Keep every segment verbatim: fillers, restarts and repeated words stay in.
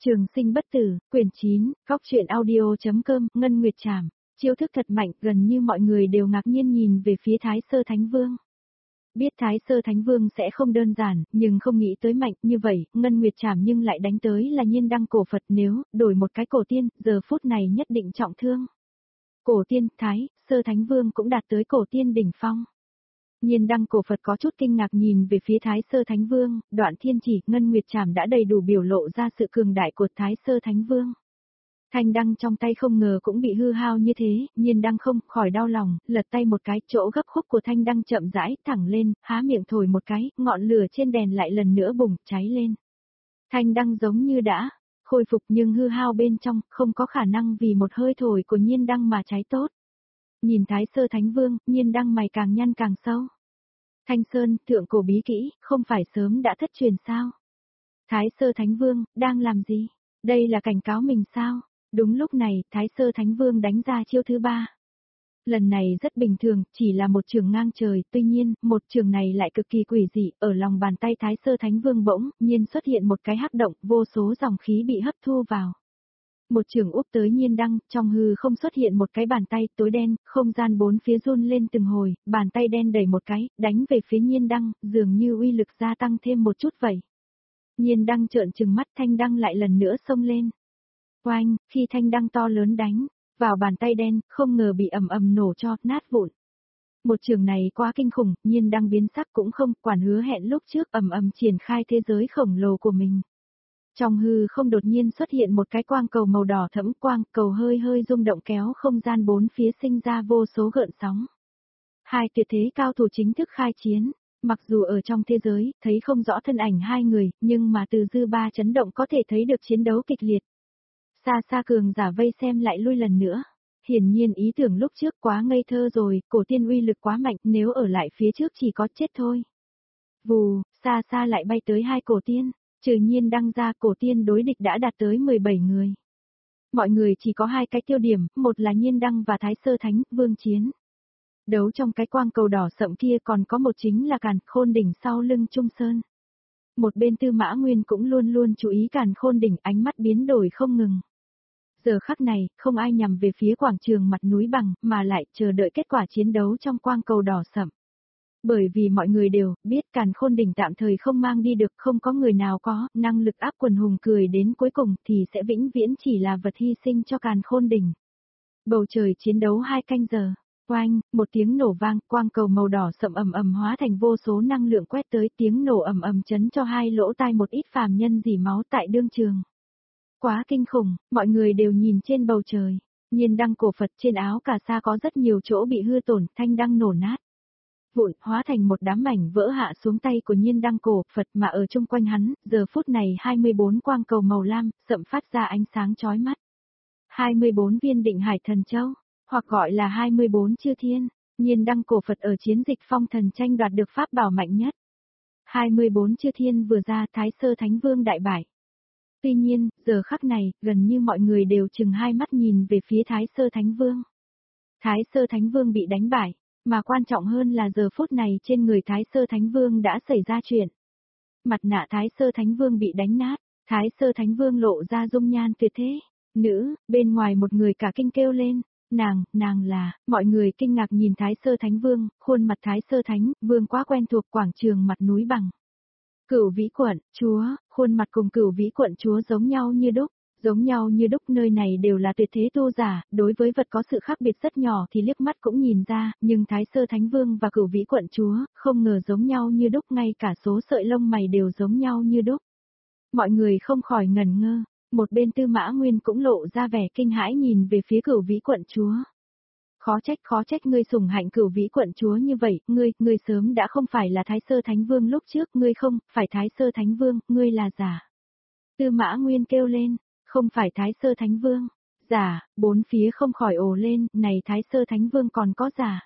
Trường sinh bất tử, quyển chín, góc truyện audio.com, Ngân Nguyệt Trảm, chiêu thức thật mạnh, gần như mọi người đều ngạc nhiên nhìn về phía Thái Sơ Thánh Vương. Biết Thái Sơ Thánh Vương sẽ không đơn giản, nhưng không nghĩ tới mạnh như vậy, Ngân Nguyệt Trảm nhưng lại đánh tới là nhiên đăng cổ Phật, nếu đổi một cái cổ tiên, giờ phút này nhất định trọng thương. Cổ tiên, Thái Sơ Thánh Vương cũng đạt tới cổ tiên đỉnh phong. Nhiên đăng cổ Phật có chút kinh ngạc nhìn về phía Thái Sơ Thánh Vương, Đoạn Thiên Chỉ, Ngân Nguyệt Trảm đã đầy đủ biểu lộ ra sự cường đại của Thái Sơ Thánh Vương. Thanh đăng trong tay không ngờ cũng bị hư hao như thế, nhiên đăng không khỏi đau lòng, lật tay một cái, chỗ gấp khúc của thanh đăng chậm rãi thẳng lên, há miệng thổi một cái, ngọn lửa trên đèn lại lần nữa bùng cháy lên. Thanh đăng giống như đã khôi phục nhưng hư hao bên trong, không có khả năng vì một hơi thổi của nhiên đăng mà cháy tốt. Nhìn Thái Sơ Thánh Vương, nhiên đăng mày càng nhăn càng sâu. Thanh Sơn, thượng cổ bí kỹ, không phải sớm đã thất truyền sao? Thái Sơ Thánh Vương, đang làm gì? Đây là cảnh cáo mình sao? Đúng lúc này, Thái Sơ Thánh Vương đánh ra chiêu thứ ba. Lần này rất bình thường, chỉ là một trường ngang trời, tuy nhiên, một trường này lại cực kỳ quỷ dị, ở lòng bàn tay Thái Sơ Thánh Vương bỗng nhiên xuất hiện một cái hắc động, vô số dòng khí bị hấp thu vào. Một trường úp tới nhiên đăng, trong hư không xuất hiện một cái bàn tay tối đen, không gian bốn phía run lên từng hồi, bàn tay đen đẩy một cái, đánh về phía nhiên đăng, dường như uy lực gia tăng thêm một chút vậy. Nhiên đăng trợn trừng mắt, thanh đăng lại lần nữa xông lên. Oanh, khi thanh đăng to lớn đánh vào bàn tay đen, không ngờ bị ầm ầm nổ cho nát vụn. Một trường này quá kinh khủng, nhiên đăng biến sắc cũng không quản hứa hẹn lúc trước ầm ầm triển khai thế giới khổng lồ của mình. Trong hư không đột nhiên xuất hiện một cái quang cầu màu đỏ thẫm, quang cầu hơi hơi rung động kéo không gian bốn phía sinh ra vô số gợn sóng. Hai tuyệt thế cao thủ chính thức khai chiến, mặc dù ở trong thế giới thấy không rõ thân ảnh hai người, nhưng mà từ dư ba chấn động có thể thấy được chiến đấu kịch liệt. Xa xa cường giả vây xem lại lui lần nữa. Hiển nhiên ý tưởng lúc trước quá ngây thơ rồi, cổ tiên uy lực quá mạnh, nếu ở lại phía trước chỉ có chết thôi. Vù, xa xa lại bay tới hai cổ tiên. Trừ nhiên đăng ra, cổ tiên đối địch đã đạt tới mười bảy người. Mọi người chỉ có hai cái tiêu điểm, một là nhiên đăng và Thái Sơ Thánh Vương chiến. Đấu trong cái quang cầu đỏ sậm kia, còn có một chính là Càn Khôn Đỉnh sau lưng Trung Sơn. Một bên Tư Mã Nguyên cũng luôn luôn chú ý Càn Khôn Đỉnh, ánh mắt biến đổi không ngừng. Giờ khắc này, không ai nhằm về phía quảng trường mặt núi bằng, mà lại chờ đợi kết quả chiến đấu trong quang cầu đỏ sậm. Bởi vì mọi người đều biết Càn Khôn Đỉnh tạm thời không mang đi được, không có người nào có năng lực áp quần hùng cười đến cuối cùng thì sẽ vĩnh viễn chỉ là vật hy sinh cho Càn Khôn Đỉnh. Bầu trời chiến đấu hai canh giờ, oanh, một tiếng nổ vang, quang cầu màu đỏ sậm ầm ầm hóa thành vô số năng lượng quét tới, tiếng nổ ầm ầm chấn cho hai lỗ tai một ít phàm nhân rỉ máu tại đương trường. Quá kinh khủng, mọi người đều nhìn trên bầu trời, nhiên đăng cổ Phật trên áo cà sa có rất nhiều chỗ bị hư tổn, thanh đăng nổ nát. Vụn, hóa thành một đám mảnh vỡ hạ xuống tay của nhiên đăng cổ Phật, mà ở chung quanh hắn, giờ phút này hai mươi bốn quang cầu màu lam, sậm phát ra ánh sáng chói mắt. hai mươi bốn viên định hải thần châu, hoặc gọi là hai mươi bốn chư thiên, nhiên đăng cổ Phật ở chiến dịch phong thần tranh đoạt được pháp bảo mạnh nhất. hai mươi bốn chư thiên vừa ra, Thái Sơ Thánh Vương đại bại. Tuy nhiên, giờ khắc này, gần như mọi người đều chừng hai mắt nhìn về phía Thái Sơ Thánh Vương. Thái Sơ Thánh Vương bị đánh bại. Mà quan trọng hơn là giờ phút này trên người Thái Sơ Thánh Vương đã xảy ra chuyện. Mặt nạ Thái Sơ Thánh Vương bị đánh nát, Thái Sơ Thánh Vương lộ ra dung nhan tuyệt thế. Nữ, bên ngoài một người cả kinh kêu lên, nàng, nàng là, mọi người kinh ngạc nhìn Thái Sơ Thánh Vương, khuôn mặt Thái Sơ Thánh Vương quá quen thuộc quảng trường mặt núi bằng. Cửu Vĩ Quận, chúa, khuôn mặt cùng Cửu Vĩ Quận chúa giống nhau như đúc. Giống nhau như đúc, nơi này đều là tuyệt thế tu giả, đối với vật có sự khác biệt rất nhỏ thì liếc mắt cũng nhìn ra, nhưng Thái Sơ Thánh Vương và Cửu Vĩ Quận chúa, không ngờ giống nhau như đúc, ngay cả số sợi lông mày đều giống nhau như đúc. Mọi người không khỏi ngẩn ngơ, một bên Tư Mã Nguyên cũng lộ ra vẻ kinh hãi nhìn về phía Cửu Vĩ Quận chúa. Khó trách khó trách ngươi sủng hạnh Cửu Vĩ Quận chúa như vậy, ngươi, ngươi sớm đã không phải là Thái Sơ Thánh Vương lúc trước, ngươi không, phải Thái Sơ Thánh Vương, ngươi là giả. Tư Mã Nguyên kêu lên. Không phải Thái Sơ Thánh Vương, giả, bốn phía không khỏi ồ lên, này Thái Sơ Thánh Vương còn có giả.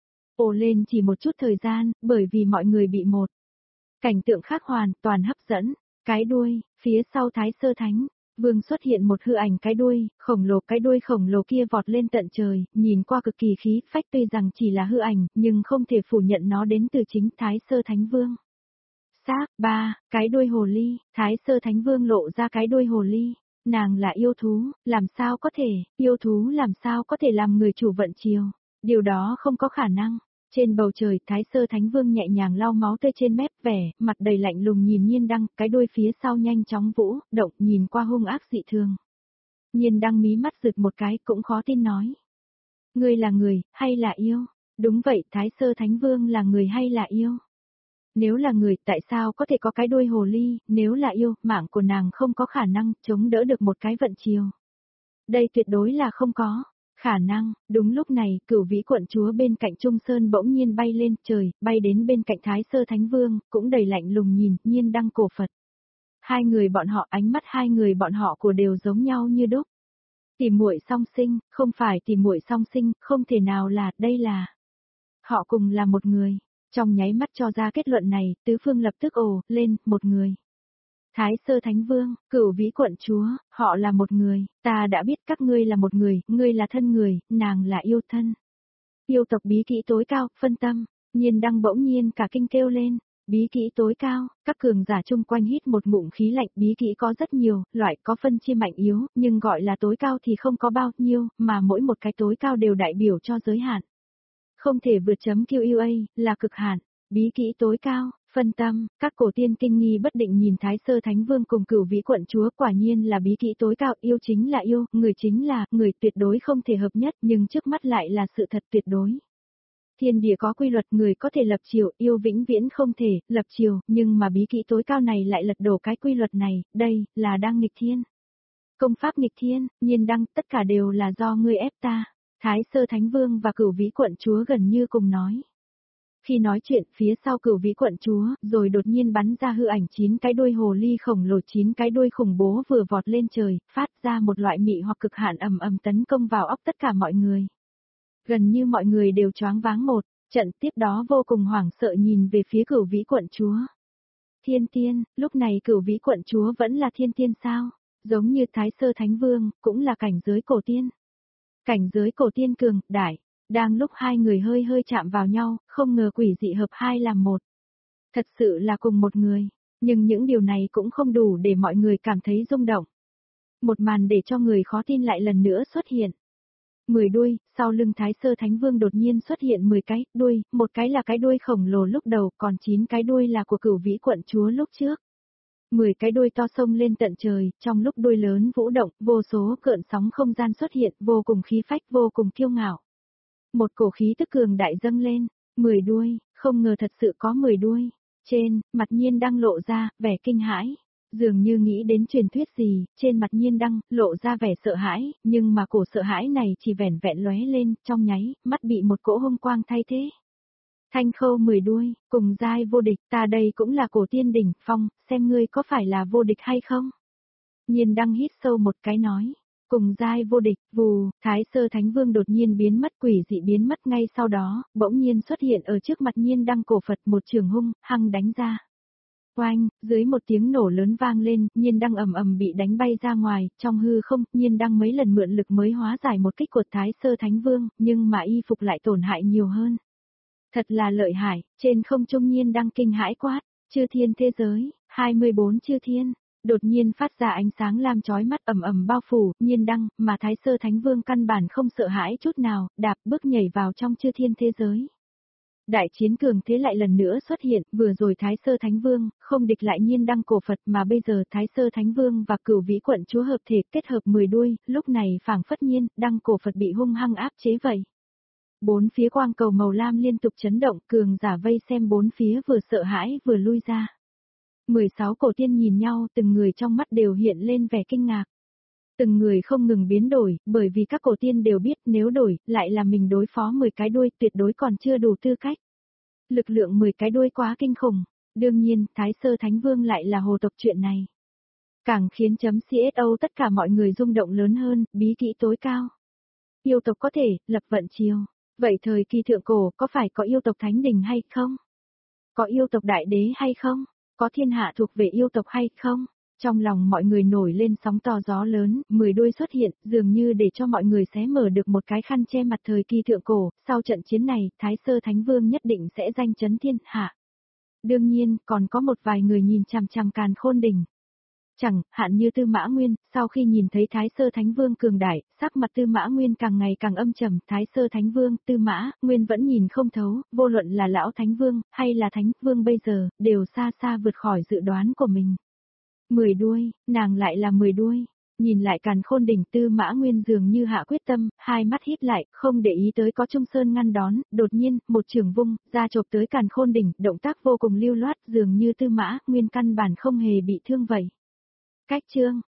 Ồ lên chỉ một chút thời gian, bởi vì mọi người bị một cảnh tượng khác hoàn toàn hấp dẫn, cái đuôi, phía sau Thái Sơ Thánh Vương xuất hiện một hư ảnh cái đuôi, khổng lồ cái đuôi khổng lồ kia vọt lên tận trời, nhìn qua cực kỳ khí phách tuy rằng chỉ là hư ảnh, nhưng không thể phủ nhận nó đến từ chính Thái Sơ Thánh Vương. Xác, ba, cái đuôi hồ ly, Thái Sơ Thánh Vương lộ ra cái đuôi hồ ly. Nàng là yêu thú, làm sao có thể, yêu thú làm sao có thể làm người chủ vận chiều, điều đó không có khả năng. Trên bầu trời, Thái Sơ Thánh Vương nhẹ nhàng lau máu tươi trên mép vẻ, mặt đầy lạnh lùng nhìn Nhiên Đăng, cái đuôi phía sau nhanh chóng vũ, động, nhìn qua hung ác dị thường. Nhiên Đăng mí mắt rực một cái cũng khó tin nói. Ngươi là người, hay là yêu? Đúng vậy, Thái Sơ Thánh Vương là người hay là yêu? Nếu là người, tại sao có thể có cái đuôi hồ ly, nếu là yêu, mạng của nàng không có khả năng chống đỡ được một cái vận chiều. Đây tuyệt đối là không có khả năng. Đúng lúc này, Cửu Vĩ quận chúa bên cạnh Trung Sơn bỗng nhiên bay lên trời, bay đến bên cạnh Thái Sơ Thánh Vương, cũng đầy lạnh lùng nhìn, Nhiên Đăng cổ Phật. Hai người bọn họ, ánh mắt hai người bọn họ của đều giống nhau như đúc. Tỷ muội song sinh, không phải tỷ muội song sinh, không thể nào là, đây là. Họ cùng là một người. Trong nháy mắt cho ra kết luận này, tứ phương lập tức ồ, lên, một người. Thái Sơ Thánh Vương, Cửu Vĩ quận chúa, họ là một người, ta đã biết các ngươi là một người, ngươi là thân người, nàng là yêu thân. Yêu tộc bí kỹ tối cao, phân tâm, Nhiên Đăng bỗng nhiên cả kinh kêu lên, bí kỹ tối cao, các cường giả chung quanh hít một ngụm khí lạnh, bí kỹ có rất nhiều, loại có phân chia mạnh yếu, nhưng gọi là tối cao thì không có bao nhiêu, mà mỗi một cái tối cao đều đại biểu cho giới hạn. Không thể vượt chấm Q U A, là cực hạn, bí kỹ tối cao. Phân tâm, các cổ tiên kinh nghi bất định nhìn Thái Sơ Thánh Vương cùng Cửu Vĩ quận chúa, quả nhiên là bí kỹ tối cao, yêu chính là yêu, người chính là, người tuyệt đối không thể hợp nhất, nhưng trước mắt lại là sự thật tuyệt đối. Thiên địa có quy luật, người có thể lập chiều, yêu vĩnh viễn không thể lập chiều, nhưng mà bí kỹ tối cao này lại lật đổ cái quy luật này, đây là đang nghịch thiên. Công pháp nghịch thiên, Nhiên Đăng, tất cả đều là do ngươi ép ta. Thái Sơ Thánh Vương và Cửu Vĩ quận chúa gần như cùng nói. Khi nói chuyện, phía sau Cửu Vĩ quận chúa, rồi đột nhiên bắn ra hư ảnh chín cái đuôi hồ ly khổng lồ, chín cái đuôi khủng bố vừa vọt lên trời, phát ra một loại mị hoặc cực hạn ầm ầm tấn công vào óc tất cả mọi người. Gần như mọi người đều choáng váng một, trận tiếp đó vô cùng hoảng sợ nhìn về phía Cửu Vĩ quận chúa. Thiên tiên, lúc này Cửu Vĩ quận chúa vẫn là thiên tiên sao? Giống như Thái Sơ Thánh Vương, cũng là cảnh giới cổ tiên. Cảnh giới cổ tiên cường, đại. Đang lúc hai người hơi hơi chạm vào nhau, không ngờ quỷ dị hợp hai làm một. Thật sự là cùng một người, nhưng những điều này cũng không đủ để mọi người cảm thấy rung động. Một màn để cho người khó tin lại lần nữa xuất hiện. Mười đuôi, sau lưng Thái Sơ Thánh Vương đột nhiên xuất hiện mười cái đuôi, một cái là cái đuôi khổng lồ lúc đầu, còn chín cái đuôi là của Cửu Vĩ quận chúa lúc trước. Mười cái đuôi to sông lên tận trời, trong lúc đuôi lớn vũ động, vô số cơn sóng không gian xuất hiện, vô cùng khí phách, vô cùng kiêu ngạo. Một cổ khí tức cường đại dâng lên, mười đuôi, không ngờ thật sự có mười đuôi. Trên, mặt Nhiên Đăng lộ ra, vẻ kinh hãi. Dường như nghĩ đến truyền thuyết gì, trên mặt Nhiên Đăng, lộ ra vẻ sợ hãi, nhưng mà cổ sợ hãi này chỉ vẻn vẹn lóe lên, trong nháy, mắt bị một cỗ hung quang thay thế. Thanh khâu mười đuôi, cùng giai vô địch, ta đây cũng là cổ tiên đỉnh phong, xem ngươi có phải là vô địch hay không? Nhiên Đăng hít sâu một cái nói. Cùng giai vô địch, vù, Thái Sơ Thánh Vương đột nhiên biến mất, quỷ dị biến mất ngay sau đó, bỗng nhiên xuất hiện ở trước mặt Nhiên Đăng cổ Phật, một trường hung, hăng đánh ra. Oanh, dưới một tiếng nổ lớn vang lên, Nhiên Đăng ầm ầm bị đánh bay ra ngoài, trong hư không, Nhiên Đăng mấy lần mượn lực mới hóa giải một kích của Thái Sơ Thánh Vương, nhưng mà y phục lại tổn hại nhiều hơn. Thật là lợi hại, trên không trung Nhiên Đăng kinh hãi quát, chư thiên thế giới, hai mươi bốn chư thiên. Đột nhiên phát ra ánh sáng lam chói mắt ầm ầm bao phủ, Nhiên Đăng, mà Thái Sơ Thánh Vương căn bản không sợ hãi chút nào, đạp bước nhảy vào trong chư thiên thế giới. Đại chiến cường thế lại lần nữa xuất hiện, vừa rồi Thái Sơ Thánh Vương, không địch lại Nhiên Đăng cổ Phật mà bây giờ Thái Sơ Thánh Vương và Cửu Vĩ quận chúa hợp thể kết hợp mười đuôi, lúc này phảng phất Nhiên Đăng cổ Phật bị hung hăng áp chế vậy. Bốn phía quang cầu màu lam liên tục chấn động, cường giả vây xem bốn phía vừa sợ hãi vừa lui ra. mười sáu cổ tiên nhìn nhau, từng người trong mắt đều hiện lên vẻ kinh ngạc. Từng người không ngừng biến đổi, bởi vì các cổ tiên đều biết nếu đổi, lại là mình đối phó mười cái đuôi tuyệt đối còn chưa đủ tư cách. Lực lượng mười cái đuôi quá kinh khủng, đương nhiên, Thái Sơ Thánh Vương lại là hồ tộc chuyện này. Càng khiến chấm xô tất cả mọi người rung động lớn hơn, bí kỹ tối cao. Yêu tộc có thể, lập vận chiều. Vậy thời kỳ thượng cổ, có phải có yêu tộc thánh đình hay không? Có yêu tộc đại đế hay không? Có thiên hạ thuộc về yêu tộc hay không? Trong lòng mọi người nổi lên sóng to gió lớn, mười đuôi xuất hiện, dường như để cho mọi người xé mở được một cái khăn che mặt thời kỳ thượng cổ, sau trận chiến này, Thái Sơ Thánh Vương nhất định sẽ danh chấn thiên hạ. Đương nhiên, còn có một vài người nhìn chằm chằm Càn Khôn Đỉnh. Chẳng hạn như Tư Mã Nguyên, sau khi nhìn thấy Thái Sơ Thánh Vương cường đại, sắc mặt Tư Mã Nguyên càng ngày càng âm trầm, Thái Sơ Thánh Vương, Tư Mã Nguyên vẫn nhìn không thấu, vô luận là lão Thánh Vương, hay là Thánh Vương bây giờ, đều xa xa vượt khỏi dự đoán của mình. Mười đuôi, nàng lại là mười đuôi. Nhìn lại Càn Khôn Đỉnh, Tư Mã Nguyên dường như hạ quyết tâm, hai mắt híp lại, không để ý tới có Trung Sơn ngăn đón, đột nhiên, một trường vung, ra chộp tới Càn Khôn Đỉnh, động tác vô cùng lưu loát, dường như Tư Mã Nguyên căn bản không hề bị thương vậy. Cách chương